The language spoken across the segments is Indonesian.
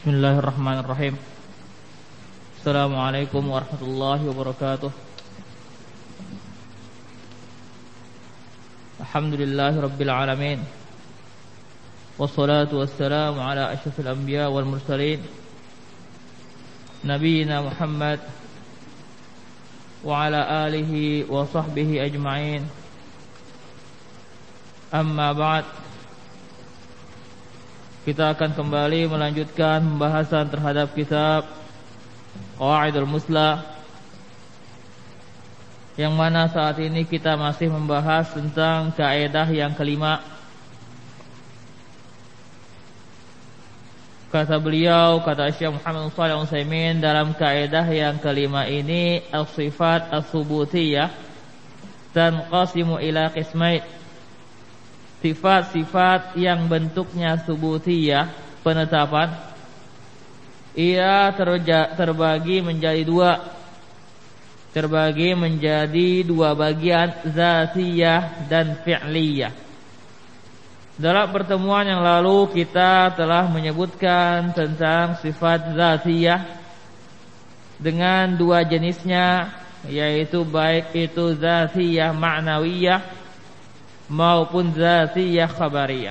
Bismillahirrahmanirrahim. Assalamualaikum warahmatullahi wabarakatuh. Alhamdulillahi rabbil alamin. Wassalatu wassalamu ala asyrafil anbiya wal mursalin, nabiyina Muhammad wa ala alihi wa sahbihi ajma'in. Amma ba'd. Kita akan kembali melanjutkan pembahasan terhadap kitab Qawaidul Muslah, yang mana saat ini kita masih membahas tentang kaidah yang kelima. Kata beliau, kata Syekh Muhammad Shalih Al-Utsaimin, dalam kaidah yang kelima ini as-sifat as-subutiyah tanqasimu ila qismain. Sifat-sifat yang bentuknya subutiyah, penetapan, ia terbagi menjadi dua bagian, zatiyah dan fi'liyah. Dalam pertemuan yang lalu kita telah menyebutkan tentang sifat zatiyah dengan dua jenisnya, yaitu baik itu zatiyah ma'nawiyah maupun zatiyah khabariyah.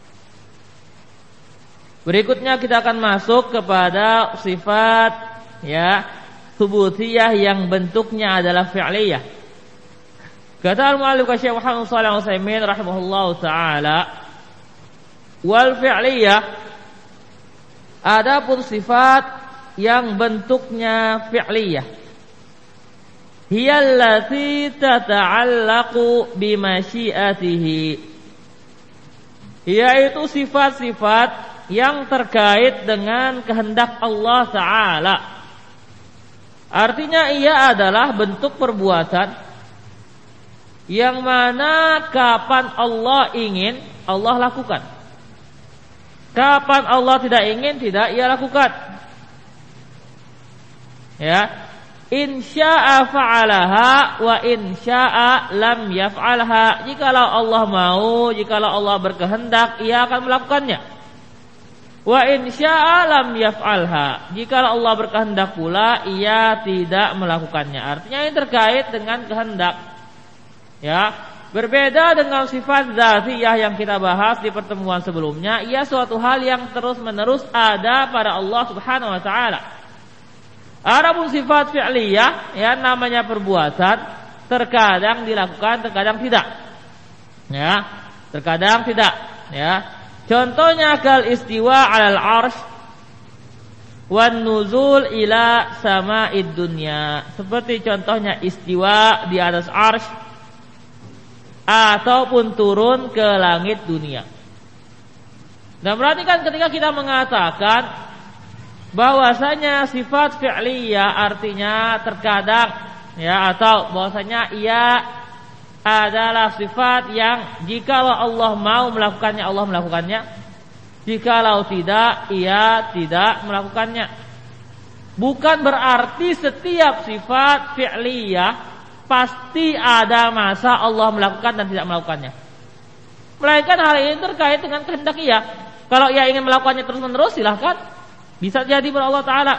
Berikutnya kita akan masuk kepada sifat subutiyah yang bentuknya adalah fi'liyah. Kata al-mu'allif Syekh Muhammad Shalih Al-Utsaimin rahimahullahu taala, wal fi'liyah, adapun sifat yang bentuknya fi'liyah, hiyallati tata'allaqu bimasyiatihi, yaitu sifat-sifat yang terkait dengan kehendak Allah Ta'ala. Artinya ia adalah bentuk perbuatan yang mana kapan Allah ingin, Allah lakukan. Kapan Allah tidak ingin, tidak ia lakukan. Insya'a fa'alaha wa insya'a lam yaf'alha. Jikalau Allah mau, jikalau Allah berkehendak, ia akan melakukannya. Wa insya'a lam yaf'alha. Jikalau Allah berkehendak pula, ia tidak melakukannya. Artinya ini terkait dengan kehendak. Berbeda dengan sifat zatiyah yang kita bahas di pertemuan sebelumnya. Ia suatu hal yang terus-menerus ada pada Allah Subhanahu wa taala. Adapun sifat fi'liyah, namanya perbuatan, terkadang dilakukan, terkadang tidak. Terkadang tidak. Contohnya kal istiwa 'alal 'arsy wan nuzul ila sama'id dunya. Seperti contohnya istiwa di atas 'arsy ataupun turun ke langit dunia. Dan perhatikan ketika kita mengatakan bahwasanya sifat fi'liyah artinya terkadang atau bahwasanya ia adalah sifat yang jikalau Allah mau melakukannya, Allah melakukannya. Jikalau tidak, ia tidak melakukannya. Bukan berarti setiap sifat fi'liyah pasti ada masa Allah melakukan dan tidak melakukannya. Melainkan hal ini terkait dengan kehendak ia. Kalau ia ingin melakukannya terus-menerus, silahkan. Bisa jadi pada Allah Ta'ala.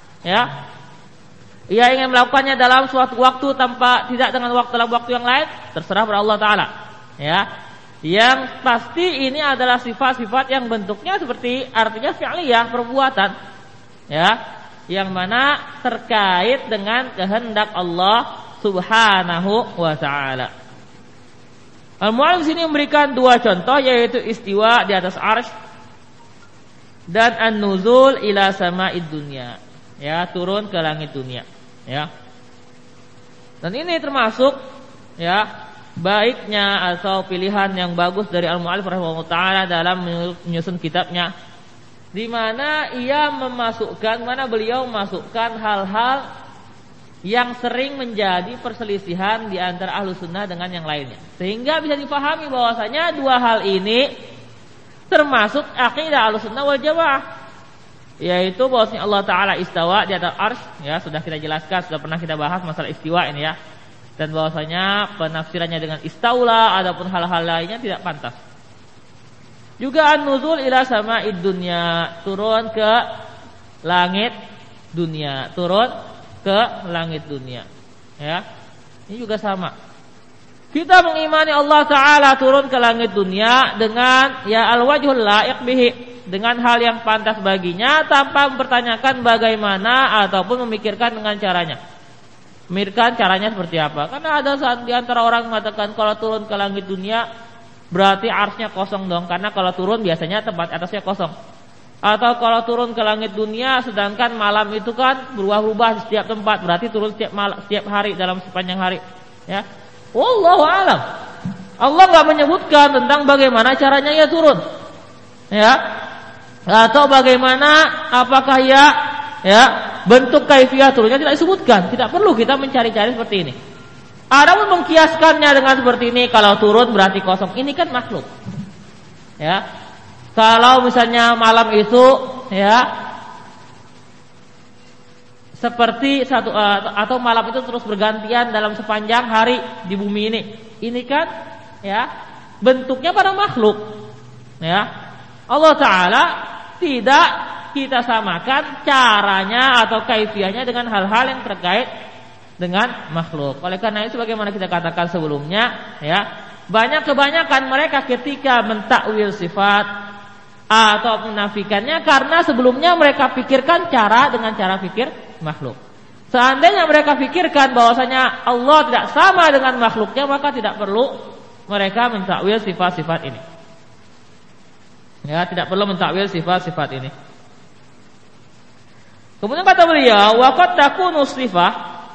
Ia ingin melakukannya dalam suatu waktu tidak dengan dalam waktu yang lain, terserah pada Allah Ta'ala. Yang pasti ini adalah sifat-sifat yang bentuknya seperti artinya fi'liyah, perbuatan. Yang mana terkait dengan kehendak Allah Subhanahu wa Ta'ala. Al-mu'allif sini memberikan dua contoh, yaitu istiwa di atas arsy dan an-nuzul ila sama'id dunya, turun ke langit dunia. Dan ini termasuk baiknya atau pilihan yang bagus dari al-mu'allif rahimahullah taala dalam menyusun kitabnya, di mana beliau memasukkan hal-hal yang sering menjadi perselisihan di antara Ahlus Sunnah dengan yang lainnya, sehingga bisa dipahami bahwasanya dua hal ini termasuk akidah Ahlussunnah wal Jamaah, yaitu bahwasanya Allah Ta'ala istawa di atas arsy. Sudah kita jelaskan, sudah pernah kita bahas masalah istiwa ini dan bahwasanya penafsirannya dengan istaula adapun hal-hal lainnya tidak pantas. Juga an-nuzul ila sama'id dunya, turun ke langit dunia, turun ke langit dunia. Ya. Ini juga sama. Kita mengimani Allah Ta'ala turun ke langit dunia dengan ya al-wajhul la'iq bihi, dengan hal yang pantas baginya tanpa mempertanyakan bagaimana ataupun memikirkan dengan caranya. Memikirkan caranya seperti apa. Karena ada saat di antara orang mengatakan kalau turun ke langit dunia berarti arsy-nya kosong dong. Karena kalau turun biasanya tempat atasnya kosong. Atau kalau turun ke langit dunia sedangkan malam itu kan berubah-ubah di setiap tempat, berarti turun setiap hari dalam sepanjang hari. Ya. Wallahu a'lam. Allah enggak menyebutkan tentang bagaimana caranya ia turun. Ya. Atau bagaimana apakah ya bentuk kaifiah turunnya tidak disebutkan. Tidak perlu kita mencari-cari seperti ini. Adapun mengkiaskannya dengan seperti ini, kalau turun berarti kosong. Ini kan makhluk. Ya. Kalau misalnya malam itu seperti satu atau malam itu terus bergantian dalam sepanjang hari di bumi ini. Ini kan bentuknya pada makhluk. Ya. Allah Ta'ala tidak kita samakan caranya atau kaifiahnya dengan hal-hal yang terkait dengan makhluk. Oleh karena itu sebagaimana kita katakan sebelumnya, kebanyakan mereka ketika mentakwil sifat atau menafikannya karena sebelumnya mereka pikirkan dengan cara pikir makhluk. Seandainya mereka pikirkan bahwasanya Allah tidak sama dengan makhluknya, maka tidak perlu mereka mentakwil sifat-sifat ini. Ya, tidak perlu mentakwil sifat-sifat ini. Kemudian kata beliau, wa qad takunu sifah,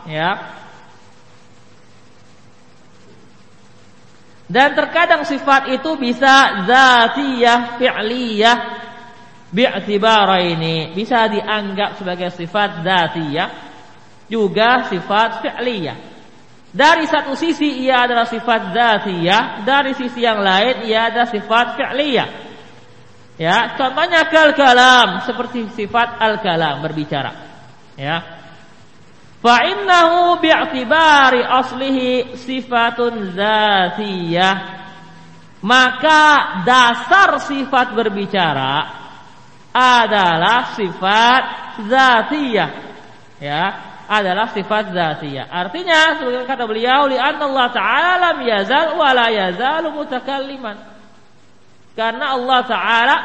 dan terkadang sifat itu bisa zatiyah, fi'liyah, bi'tibaraini. Bisa dianggap sebagai sifat zatiyah, juga sifat fi'liyah. Dari satu sisi ia adalah sifat zatiyah, dari sisi yang lain ia adalah sifat fi'liyah. Ya, contohnya kal-kalam, seperti sifat al-kalam, berbicara. Ya. Fa innahu bi'tibari aslihi sifatun zatiyah. Maka dasar sifat berbicara adalah sifat zatiyah. Ya, adalah sifat zatiyah. Artinya sebagai kata beliau, li anna Allah Ta'ala lam yazal wa la yazalu mutakalliman. Karena Allah Ta'ala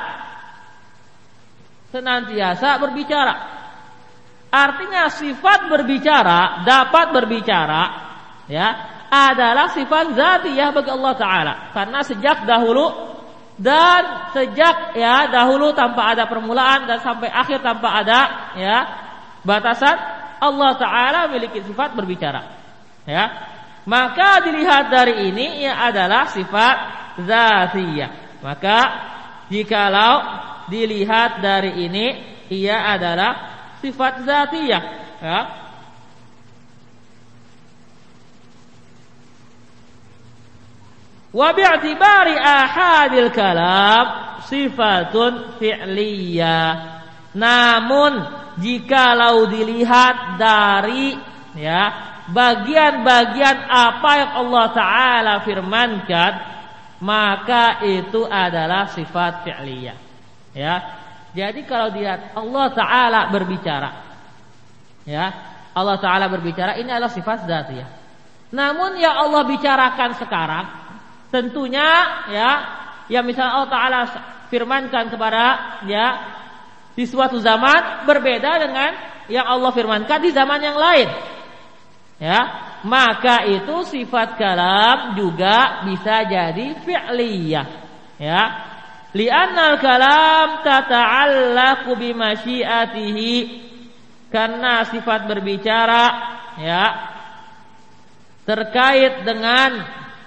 senantiasa berbicara. Artinya sifat berbicara, dapat berbicara, adalah sifat zatiyah bagi Allah Ta'ala. Karena sejak dahulu dahulu tanpa ada permulaan dan sampai akhir tanpa ada batasan, Allah Ta'ala memiliki sifat berbicara. Maka dilihat dari ini ia adalah sifat zatiyah. Maka jikalau dilihat dari ini ia adalah sifat zatiyah, Wa bi'tibari ahadil kalam sifatun fi'liyah. Namun jikalau dilihat dari bagian-bagian apa yang Allah Ta'ala firmankan, maka itu adalah sifat fi'liyah. Jadi kalau dilihat Allah Ta'ala berbicara, Allah Ta'ala berbicara, ini adalah sifat zatiyah. Namun yang Allah bicarakan sekarang, tentunya yang misalnya Allah Ta'ala firmankan kepada di suatu zaman berbeda dengan yang Allah firmankan di zaman yang lain. Maka itu sifat kalam juga bisa jadi fi'liyah. Li'annal kalam tata'allaqu bimasyiatihi. Karena sifat berbicara terkait dengan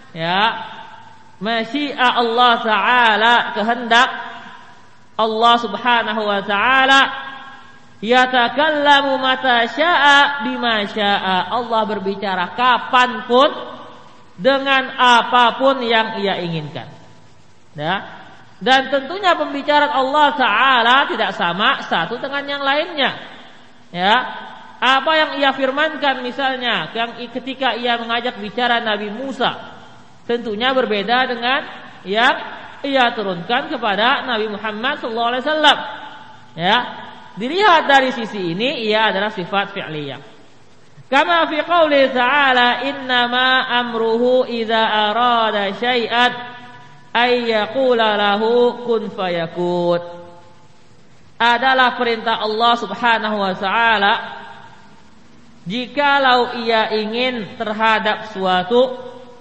masyiah Allah Ta'ala, kehendak Allah Subhanahu wa Ta'ala. Yatakallamu mata sya'a bima sya'a. Allah berbicara kapanpun dengan apapun yang ia inginkan. Dan tentunya pembicaraan Allah Ta'ala tidak sama satu dengan yang lainnya. Apa yang ia firmankan misalnya ketika ia mengajak bicara Nabi Musa, tentunya berbeda dengan yang ia turunkan kepada Nabi Muhammad SAW. dilihat dari sisi ini ia adalah sifat fi'liyah. Kama fi qouli ta'ala innama amruhu idza arada syai'an ay yaqula lahu kun fayakun. Adalah perintah Allah Subhanahu wa taala jikalau ia ingin terhadap suatu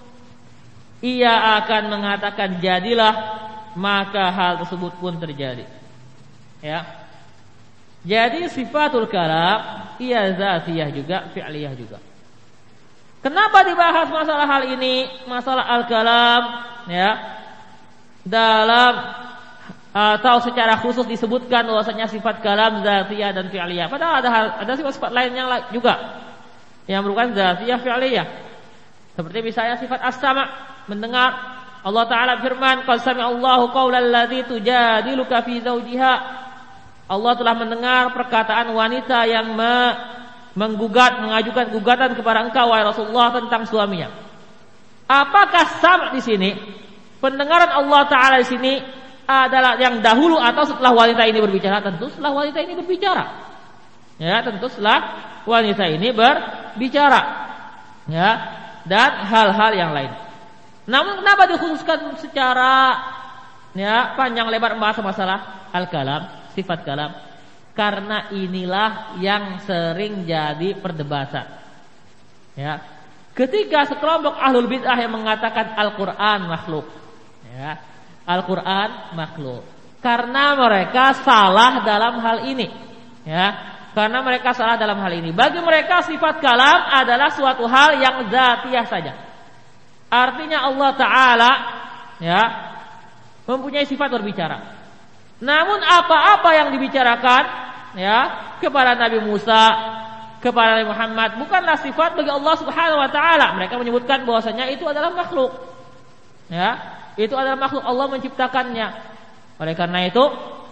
ia akan mengatakan jadilah, maka hal tersebut pun terjadi. Ya. Jadi sifatul kalam ia zatiyah juga, fi'liyah juga. Kenapa dibahas masalah hal ini, masalah al-kalam, ya? Dalam atau secara khusus disebutkan bahwasanya sifat kalam zatiyah dan fi'liyah. Padahal ada sifat-sifat lain yang juga yang merupakan zatiyah fi'liyah. Seperti misalnya sifat as-sama', mendengar. Allah Ta'ala firman, qad sami'allahu qaulal ladzi tujadiluka fi zawjiha. Allah telah mendengar perkataan wanita yang mengajukan gugatan kepada engkau wahai Rasulullah tentang suaminya. Apakah sama di sini? Pendengaran Allah Ta'ala di sini adalah yang dahulu atau setelah wanita ini berbicara? Tentu setelah wanita ini berbicara. Ya, tentu setelah wanita ini berbicara. Ya, dan hal-hal yang lain. Namun kenapa dikhususkan secara panjang lebar membahas masalah al-kalam, sifat kalam? Karena inilah yang sering jadi perdebatan. Ya. Ketika sekelompok ahlul bid'ah yang mengatakan Al-Qur'an makhluk. Ya. Al-Qur'an makhluk. Karena mereka salah dalam hal ini. Ya. Karena mereka salah dalam hal ini. Bagi mereka sifat kalam adalah suatu hal yang zatiyah saja. Artinya Allah Ta'ala mempunyai sifat berbicara. Namun apa-apa yang dibicarakan kepada Nabi Musa, kepada Nabi Muhammad bukanlah sifat bagi Allah Subhanahu wa taala. Mereka menyebutkan bahwasanya itu adalah makhluk. Ya, itu adalah makhluk, Allah menciptakannya. Oleh karena itu,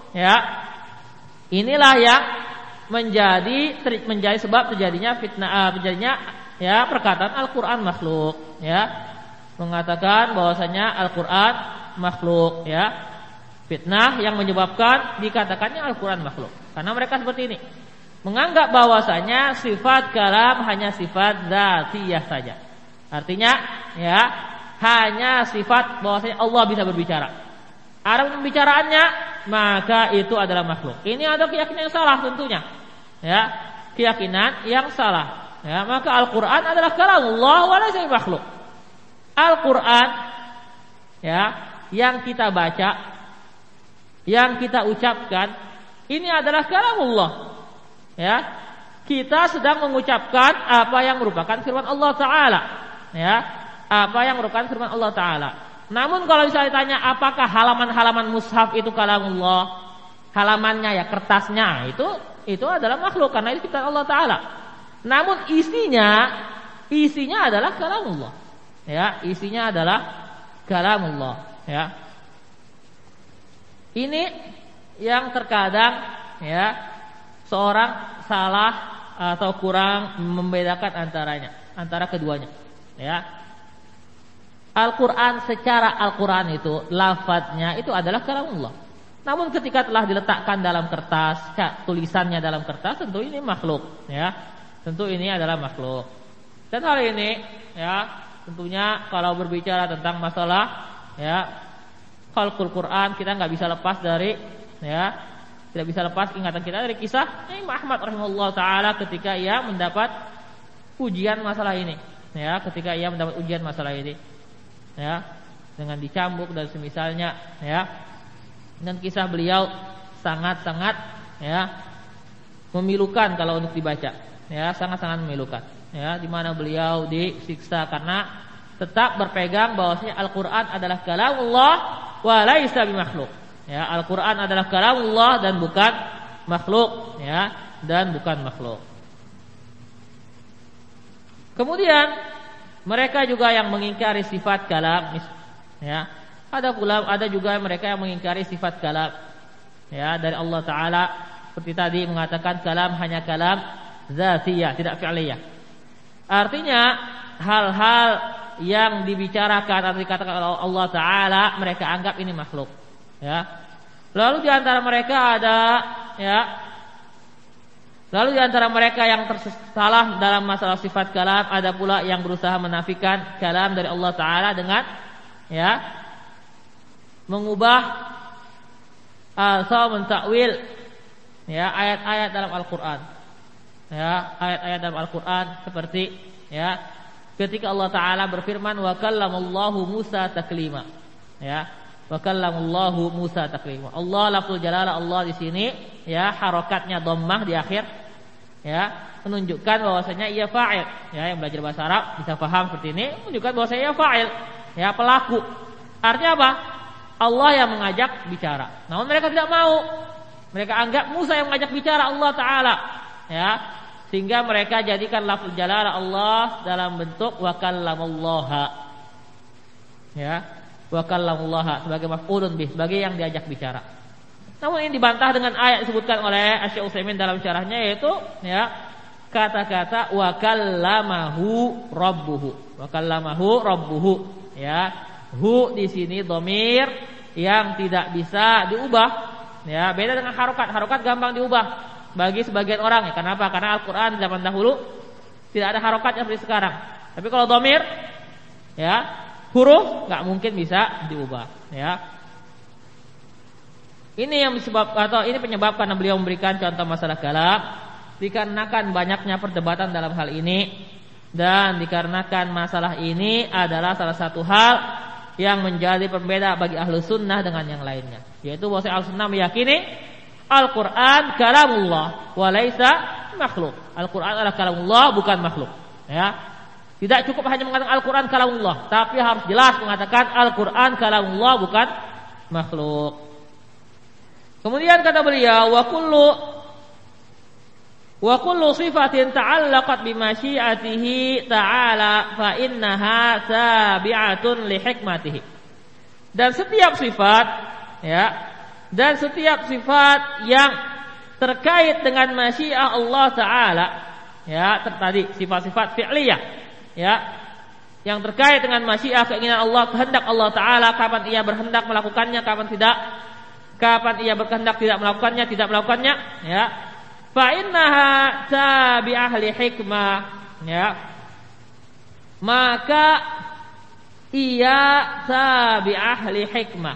inilah yang menjadi sebab terjadinya perkataan Al-Qur'an makhluk, mengatakan bahwasanya Al-Qur'an makhluk, fitnah yang menyebabkan dikatakannya Al-Qur'an makhluk. Karena mereka seperti ini, menganggap bahwasanya sifat kalam hanya sifat dzatiyah saja. Artinya hanya sifat bahwasanya Allah bisa berbicara. Ada pembicaraannya, maka itu adalah makhluk. Ini ada keyakinan yang salah tentunya. Keyakinan yang salah. Maka Al-Qur'an adalah kalamullah wa laysa makhluk. Al-Qur'an yang kita baca, yang kita ucapkan, ini adalah kalamullah. Kita sedang mengucapkan apa yang merupakan firman Allah Ta'ala. Apa yang merupakan firman Allah Ta'ala. Namun kalau misalnya ditanya apakah halaman-halaman mushaf itu kalamullah, halamannya kertasnya itu adalah makhluk karena itu ciptaan Allah Ta'ala. Namun isinya adalah kalamullah. Isinya adalah kalamullah. Ini yang terkadang seorang salah atau kurang membedakan antara keduanya. Al-Qur'an secara Al-Qur'an itu lafadznya itu adalah kalamullah. Namun ketika telah diletakkan dalam kertas, tulisannya dalam kertas, tentu ini makhluk, Tentu ini adalah makhluk. Dan hal ini tentunya kalau berbicara tentang masalah khalqul Quran, kita nggak bisa lepas dari tidak bisa lepas ingatan kita dari kisah Imam Ahmad rahimahullah taala ketika ia mendapat ujian masalah ini. Ketika ia mendapat ujian masalah ini. Dengan dicambuk dan semisalnya, Dan kisah beliau sangat-sangat memilukan kalau untuk dibaca. Sangat-sangat memilukan. Di mana beliau disiksa karena tetap berpegang bahwasanya Al-Qur'an adalah kalamullah wa laisa bimakhluk. Al-Qur'an adalah kalamullah dan bukan makhluk, dan bukan makhluk. Kemudian mereka juga yang mengingkari sifat kalam, Ada juga mereka yang mengingkari sifat kalam, dari Allah Ta'ala. Seperti tadi mengatakan kalam hanya kalam zatiyah, tidak fi'liyah. Artinya hal-hal yang dibicarakan atau dikatakan oleh Allah Ta'ala mereka anggap ini makhluk. Lalu di antara mereka ada Lalu di antara mereka yang tersalah dalam masalah sifat kalam, ada pula yang berusaha menafikan kalam dari Allah Ta'ala dengan mengubah atau mentakwil ayat-ayat dalam Al-Quran. Ayat-ayat dalam Al-Quran seperti ketika Allah Ta'ala berfirman wa kallamallahu Musa taklima. Wa kallamallahu Musa taklima. Allah lafzul jalalah Allah di sini harakatnya dhammah di akhir menunjukkan bahwasanya ia fa'il. Yang belajar bahasa Arab bisa paham seperti ini, menunjukkan bahwasanya ia fa'il, pelaku. Artinya apa? Allah yang mengajak bicara. Namun mereka tidak mau. Mereka anggap Musa yang mengajak bicara Allah Ta'ala. Sehingga mereka jadikan lafzul jalalah Allah dalam bentuk wa kallamallaha. Wa kallamallaha sebagai maf'ulun bih, sebagai yang diajak bicara. Namun ini dibantah dengan ayat disebutkan oleh Asy-Syaikh Utsaimin dalam syarahnya, yaitu kata-kata wa kallamahu rabbuhu. Wa kallamahu rabbuhu. Hu di sini dhamir yang tidak bisa diubah. Beda dengan harokat. Harokat gampang diubah bagi sebagian orang. Kenapa? Karena Al-Quran zaman dahulu tidak ada harokat yang seperti sekarang. Tapi kalau dhamir, huruf nggak mungkin bisa diubah. Ini yang ini penyebab karena beliau memberikan contoh masalah kalam, dikarenakan banyaknya perdebatan dalam hal ini, dan dikarenakan masalah ini adalah salah satu hal yang menjadi pembeda bagi ahlu sunnah dengan yang lainnya, yaitu bahwa ahlu sunnah meyakini Al-Quran kalamullah wa laisa makhluk. Al-Quran adalah kalamullah, bukan makhluk. Tidak cukup hanya mengatakan Al-Quran kalamullah, tapi harus jelas mengatakan Al-Quran kalamullah, bukan makhluk. Kemudian kata beliau wa kullu sifatin ta'allaqat bi masyiatihi ta'ala fa innaha tabi'atun li hikmatihi. Dan setiap sifat yang terkait dengan masyiah Allah Ta'ala, tadi sifat-sifat fi'liyah, yang terkait dengan masyiah, keinginan Allah, kehendak Allah Ta'ala, kapan ia berhendak melakukannya, kapan tidak, kapan ia berkehendak tidak melakukannya, fa innaha tabi'ah li hikmah, maka ia tabi'ah li hikmah,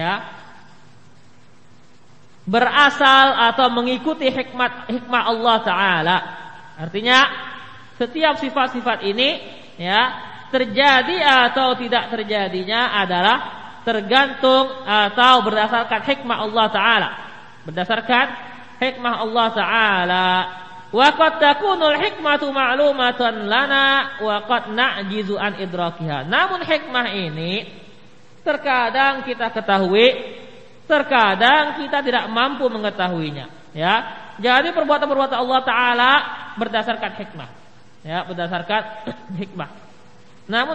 berasal atau mengikuti hikmah Allah Ta'ala. Artinya setiap sifat-sifat ini terjadi atau tidak terjadinya adalah tergantung atau berdasarkan hikmah Allah Ta'ala. Berdasarkan hikmah Allah Ta'ala. Wa qad takunul hikmatu ma'lumatan lana wa qad na'jizu an idrakiha. Namun hikmah ini terkadang kita ketahui, terkadang kita tidak mampu mengetahuinya. Jadi perbuatan-perbuatan Allah Ta'ala berdasarkan hikmah. Berdasarkan hikmah. Namun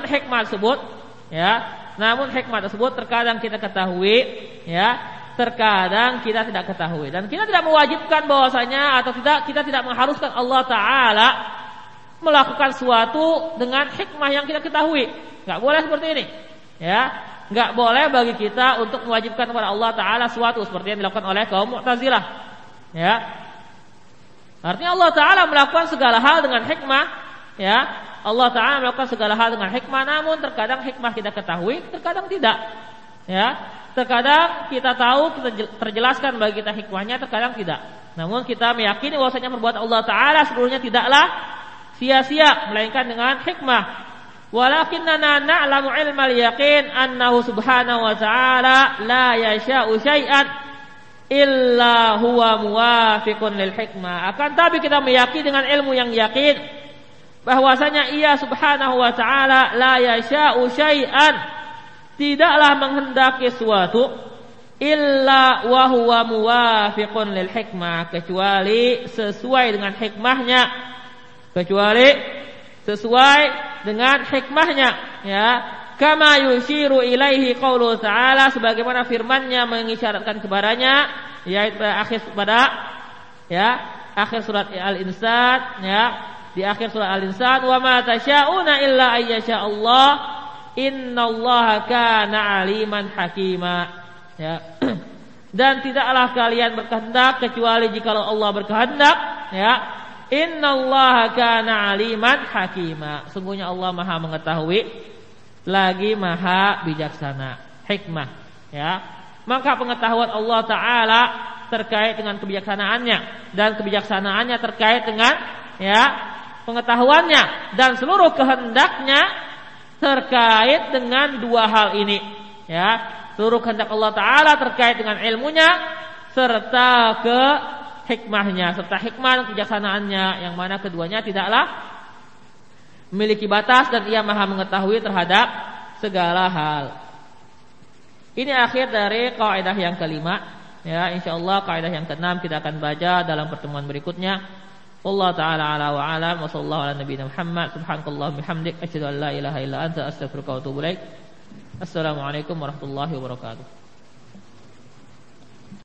hikmah tersebut terkadang kita ketahui, terkadang kita tidak ketahui. Dan kita tidak mewajibkan bahwasanya atau kita tidak mengharuskan Allah Ta'ala melakukan suatu dengan hikmah yang kita ketahui. Enggak boleh seperti ini. Enggak boleh bagi kita untuk mewajibkan kepada Allah Ta'ala suatu seperti yang dilakukan oleh kaum Mu'tazilah. Artinya Allah Ta'ala melakukan segala hal dengan hikmah. Allah Ta'ala melakukan segala hal dengan hikmah, namun terkadang hikmah kita ketahui, terkadang tidak. Terkadang kita tahu, kita terjelaskan bagi kita hikmahnya, terkadang tidak. Namun kita meyakini bahwasanya perbuatan Allah Ta'ala seluruhnya tidaklah sia-sia, melainkan dengan hikmah. Walakinnana na'lamu ilmal yaqin annahu subhanahu wa ta'ala la yasha'u syai'an illa huwa muwafiqun lil hikmah. Akan tapi kita meyakini dengan ilmu yang yakin bahwasanya ia subhanahu wa ta'ala la yasha'u syai'an, tidaklah menghendaki suatu illa wa huwa muwafiqun lil hikmah, kecuali sesuai dengan hikmahnya, kama yushiru ilaihi qaulu ta'ala, sebagaimana firman-Nya mengisyaratkan kepadanya, yaitu akhir surat Al-Insan, di akhir surah Al-Insan, wa ma tasyauna illa ayyasha Allah innallaha kana aliman hakima. Dan tidaklah kalian berkehendak kecuali jikalau Allah berkehendak, ya, innallaha kana aliman hakima. Sungguhnya Allah Maha mengetahui lagi Maha bijaksana, hikmah, ya. Maka pengetahuan Allah taala terkait dengan kebijaksanaannya dan kebijaksanaannya terkait dengan ya pengetahuannya dan seluruh kehendaknya terkait dengan dua hal ini, ya. Seluruh kehendak Allah taala terkait dengan ilmunya serta ke hikmahnya, serta hikmah dan kebijaksanaannya, yang mana keduanya tidaklah memiliki batas dan ia Maha mengetahui terhadap segala hal. Ini akhir dari kaidah yang kelima, ya. Insyaallah kaidah yang keenam kita akan baca dalam pertemuan berikutnya. Allah taala ala wa alam wa sallallahu ala nabiyina Muhammad subhanallahi bihamdik asyhadu an la ilaha illa anta astaghfiruka wa atubu ilaik. Assalamualaikum warahmatullahi wabarakatuh.